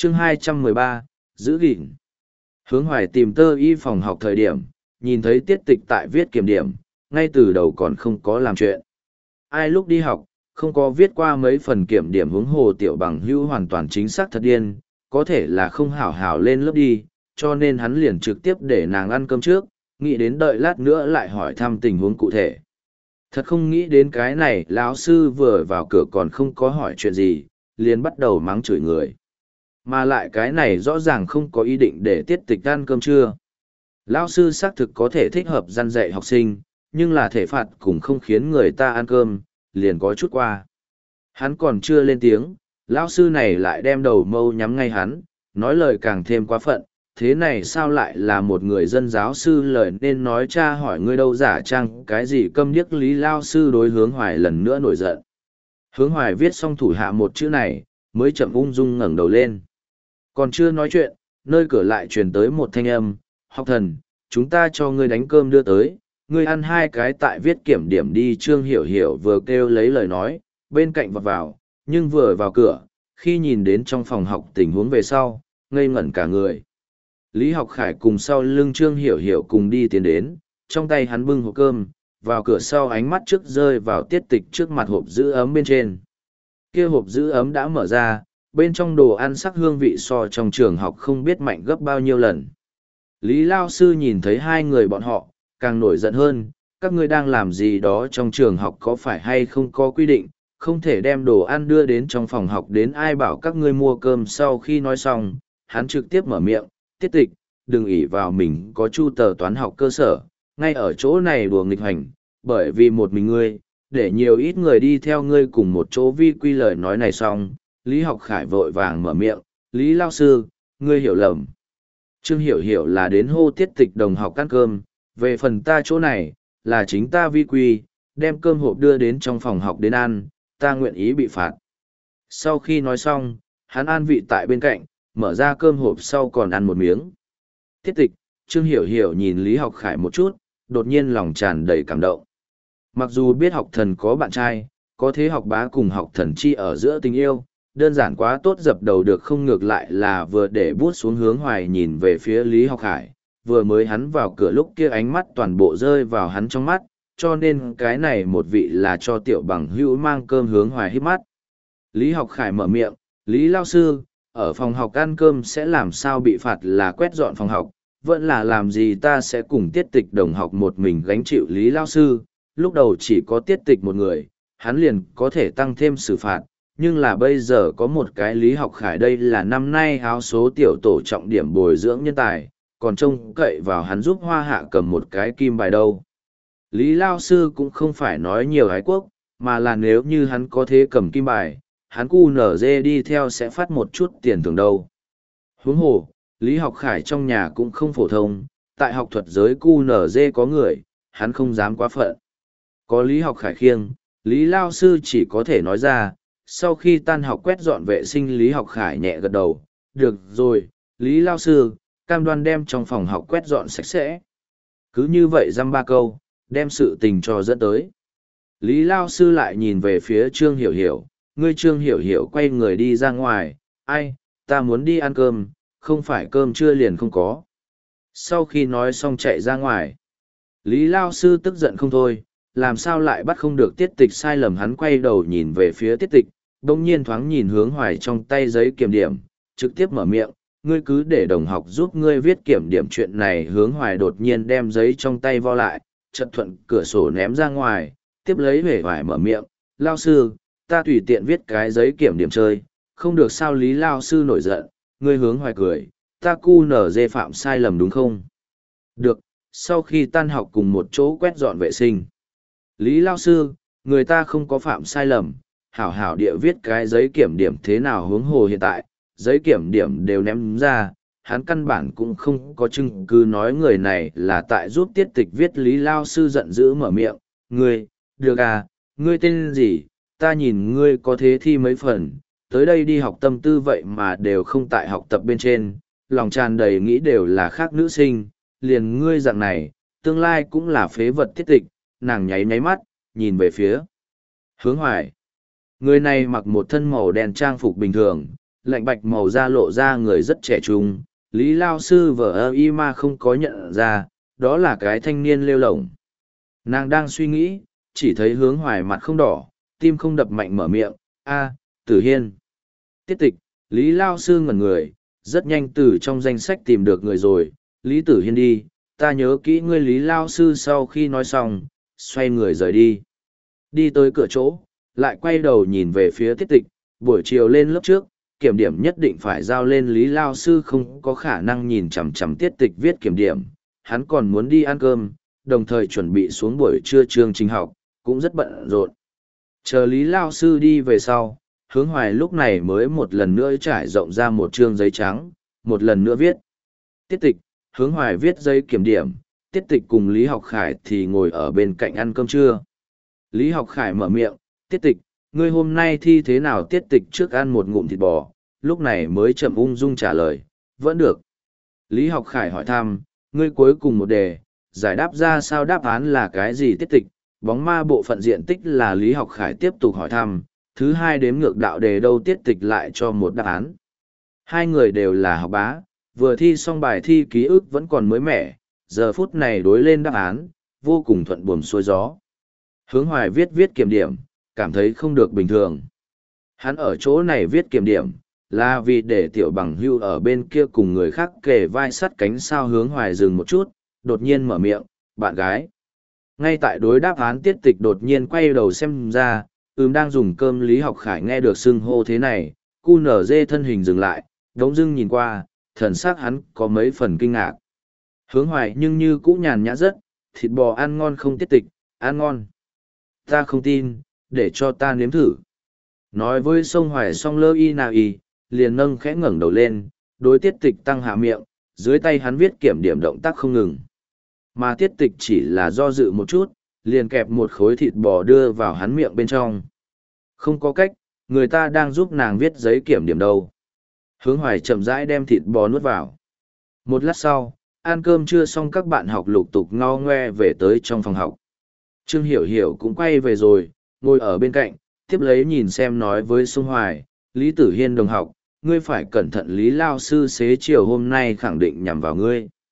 Chương 213, giữ gìn. Hướng Hoài tìm Tơ Y phòng học thời điểm, nhìn thấy Tiết Tịch tại viết kiểm điểm, ngay từ đầu còn không có làm chuyện. Ai lúc đi học, không có viết qua mấy phần kiểm điểm huống hồ tiểu bằng hữu hoàn toàn chính xác thật điên, có thể là không hảo hảo lên lớp đi, cho nên hắn liền trực tiếp để nàng ăn cơm trước, nghĩ đến đợi lát nữa lại hỏi thăm tình huống cụ thể. Thật không nghĩ đến cái này, lão sư vừa vào cửa còn không có hỏi chuyện gì, liền bắt đầu mắng chửi người. Mà lại cái này rõ ràng không có ý định để Tiết Tịch ăn cơm trưa. Lão sư xác thực có thể thích hợp răn dạy học sinh, nhưng là thể phạt cũng không khiến người ta ăn cơm, liền có chút qua. Hắn còn chưa lên tiếng, lão sư này lại đem đầu mâu nhắm ngay hắn, nói lời càng thêm quá phận. Thế này sao lại là một người dân giáo sư lời nên nói cha hỏi ngươi đâu giả trang cái gì câm điếc Lý lao sư đối Hướng Hoài lần nữa nổi giận. Hướng Hoài viết xong thủ hạ một chữ này, mới chậm ung dung ngẩng đầu lên. Còn chưa nói chuyện, nơi cửa lại truyền tới một thanh âm, học thần, chúng ta cho ngươi đánh cơm đưa tới, ngươi ăn hai cái tại viết kiểm điểm đi. Trương Hiểu Hiểu vừa kêu lấy lời nói, bên cạnh vọt vào, nhưng vừa vào cửa, khi nhìn đến trong phòng học tình huống về sau, ngây ngẩn cả người. Lý Học Khải cùng sau lưng Trương Hiểu Hiểu cùng đi tiến đến, trong tay hắn bưng hộp cơm, vào cửa sau ánh mắt trước rơi vào Tiết Tịch trước mặt hộp giữ ấm bên trên. Kia hộp giữ ấm đã mở ra, bên trong đồ ăn sắc hương vị so trong trường học không biết mạnh gấp bao nhiêu lần. Lý Lao Sư nhìn thấy hai người bọn họ, càng nổi giận hơn, các ngươi đang làm gì đó trong trường học có phải hay không có quy định, không thể đem đồ ăn đưa đến trong phòng học đến ai bảo các ngươi mua cơm. Sau khi nói xong, hắn trực tiếp mở miệng, Tiết Tịch, đừng ỷ vào mình có chu tờ toán học cơ sở, ngay ở chỗ này đùa nghịch hành, bởi vì một mình ngươi, để nhiều ít người đi theo ngươi cùng một chỗ vi quy. Lời nói này xong, Lý Học Khải vội vàng mở miệng, Lý Lao Sư, ngươi hiểu lầm. Trương Hiểu Hiểu là đến hô Tiết Tịch đồng học ăn cơm, về phần ta chỗ này, là chính ta vi quy, đem cơm hộp đưa đến trong phòng học đến ăn, ta nguyện ý bị phạt. Sau khi nói xong, hắn an vị tại bên cạnh, mở ra cơm hộp sau còn ăn một miếng. Tiết Tịch, Trương Hiểu Hiểu nhìn Lý Học Khải một chút, đột nhiên lòng tràn đầy cảm động. Mặc dù biết học thần có bạn trai, có thế học bá cùng học thần chi ở giữa tình yêu, đơn giản quá tốt dập đầu được không, ngược lại là vừa để bút xuống. Hướng Hoài nhìn về phía Lý Học Khải, vừa mới hắn vào cửa lúc kia ánh mắt toàn bộ rơi vào hắn trong mắt, cho nên cái này một vị là cho tiểu bằng hữu mang cơm. Hướng Hoài hít mắt. Lý Học Khải mở miệng, Lý Lao Sư, ở phòng học ăn cơm sẽ làm sao bị phạt, là quét dọn phòng học, vẫn là làm gì? Ta sẽ cùng Tiết Tịch đồng học một mình gánh chịu. Lý Lao Sư, lúc đầu chỉ có Tiết Tịch một người, hắn liền có thể tăng thêm xử phạt, nhưng là bây giờ có một cái Lý Học Khải, đây là năm nay áo số tiểu tổ trọng điểm bồi dưỡng nhân tài, còn trông cậy vào hắn giúp Hoa Hạ cầm một cái kim bài đâu. Lý Lao Sư cũng không phải nói nhiều ái quốc, mà là nếu như hắn có thế cầm kim bài, hắn QNZ đi theo sẽ phát một chút tiền thưởng đâu. Huống hồ, Lý Học Khải trong nhà cũng không phổ thông, tại học thuật giới QNZ có người, hắn không dám quá phận. Có Lý Học Khải khiêng, Lý Lao Sư chỉ có thể nói ra. Sau khi tan học quét dọn vệ sinh, Lý Học Khải nhẹ gật đầu, được rồi, Lý Lao Sư, cam đoan đem trong phòng học quét dọn sạch sẽ. Cứ như vậy dăm ba câu, đem sự tình cho dẫn tới. Lý Lao Sư lại nhìn về phía Trương Hiểu Hiểu, ngươi. Trương Hiểu Hiểu quay người đi ra ngoài, ai, ta muốn đi ăn cơm, không phải cơm trưa liền không có. Sau khi nói xong chạy ra ngoài, Lý Lao Sư tức giận không thôi, làm sao lại bắt không được Tiết Tịch sai lầm. Hắn quay đầu nhìn về phía Tiết Tịch, đông nhiên thoáng nhìn Hướng Hoài trong tay giấy kiểm điểm, trực tiếp mở miệng, ngươi cứ để đồng học giúp ngươi viết kiểm điểm. Chuyện này. Hướng Hoài đột nhiên đem giấy trong tay vo lại, chật thuận cửa sổ ném ra ngoài, tiếp lấy huệ hoài mở miệng, Lao Sư, ta tùy tiện viết cái giấy kiểm điểm chơi, không được sao? Lý Lao Sư nổi giận, ngươi. Hướng Hoài cười, ta QNZ phạm sai lầm đúng không? Được, sau khi tan học cùng một chỗ quét dọn vệ sinh. Lý Lao Sư, người ta không có phạm sai lầm, hảo hảo địa viết cái giấy kiểm điểm thế nào? Huống hồ hiện tại, giấy kiểm điểm đều ném ra, hắn căn bản cũng không có chứng cứ nói người này là tại giúp Tiết Tịch viết. Lý Lao Sư giận dữ mở miệng, ngươi, được à, ngươi tên gì? Ta nhìn ngươi có thế thi mấy phần, tới đây đi học tâm tư vậy mà đều không tại học tập bên trên, lòng tràn đầy nghĩ đều là khác nữ sinh, liền ngươi dạng này, tương lai cũng là phế vật. Tiết Tịch, nàng nháy nháy mắt, nhìn về phía Hướng Hoài. Người này mặc một thân màu đen trang phục bình thường, lạnh bạch màu da lộ ra người rất trẻ trung, Lý Lao Sư vợ ơ y mà không có nhận ra, đó là cái thanh niên lêu lổng. Nàng đang suy nghĩ, chỉ thấy Hướng Hoài mặt không đỏ, tim không đập mạnh mở miệng, a Tử Hiên. Tiết tịch, Lý Lao Sư ngẩn người, rất nhanh từ trong danh sách tìm được người rồi, Lý Tử Hiên đi, ta nhớ kỹ ngươi Lý Lao Sư sau khi nói xong, xoay người rời đi. Đi tới cửa chỗ, lại quay đầu nhìn về phía tiết tịch, buổi chiều lên lớp trước, kiểm điểm nhất định phải giao lên Lý Lao Sư không có khả năng nhìn chằm chằm tiết tịch viết kiểm điểm, hắn còn muốn đi ăn cơm, đồng thời chuẩn bị xuống buổi trưa chương trình học, cũng rất bận rộn. Chờ Lý Lao Sư đi về sau, Hướng Hoài lúc này mới một lần nữa trải rộng ra một chương giấy trắng, một lần nữa viết. Tiết tịch, Hướng Hoài viết giấy kiểm điểm, tiết tịch cùng Lý Học Khải thì ngồi ở bên cạnh ăn cơm trưa. Lý Học Khải mở miệng, tiết tịch, ngươi hôm nay thi thế nào? Tiết tịch trước ăn một ngụm thịt bò, lúc này mới chậm ung dung trả lời, vẫn được. Lý Học Khải hỏi thăm, ngươi cuối cùng một đề, giải đáp ra sao, đáp án là cái gì? Tiết tịch, bóng ma bộ phận diện tích là. Lý Học Khải tiếp tục hỏi thăm, thứ hai đếm ngược đạo đề đâu? Tiết tịch lại cho một đáp án. Hai người đều là học bá, vừa thi xong bài thi ký ức vẫn còn mới mẻ, giờ phút này đối lên đáp án, vô cùng thuận buồm xuôi gió. Hướng Hoài viết kiểm điểm, cảm thấy không được bình thường. Hắn ở chỗ này viết kiểm điểm, là vì để tiểu bằng hưu ở bên kia cùng người khác kề vai sắt cánh sao? Hướng Hoài dừng một chút, đột nhiên mở miệng, bạn gái. Ngay tại đối đáp án tiết tịch đột nhiên quay đầu xem ra, đang dùng cơm. Lý Học Khải nghe được xưng hô thế này, cu nở dê thân hình dừng lại, đống dưng nhìn qua, thần sắc hắn có mấy phần kinh ngạc. Hướng Hoài nhưng như cũ nhàn nhã rất, thịt bò ăn ngon không? Tiết tịch, ăn ngon. Ta không tin, để cho ta nếm thử. Nói với sông Hoài xong lơ y nào y, liền nâng khẽ ngẩng đầu lên, đối tiết tịch tăng hạ miệng, dưới tay hắn viết kiểm điểm động tác không ngừng. Mà tiết tịch chỉ là do dự một chút, liền kẹp một khối thịt bò đưa vào hắn miệng bên trong. Không có cách, người ta đang giúp nàng viết giấy kiểm điểm đâu. Hướng Hoài chậm rãi đem thịt bò nuốt vào. Một lát sau, ăn cơm trưa xong các bạn học lục tục ngao ngoe về tới trong phòng học. Trương Hiểu Hiểu cũng quay về rồi, ngồi ở bên cạnh, tiếp lấy nhìn xem nói với Sông Hoài, Lý Tử Hiên đồng học, ngươi phải cẩn thận, Lý Lao Sư xế chiều hôm nay khẳng định nhằm vào ngươi.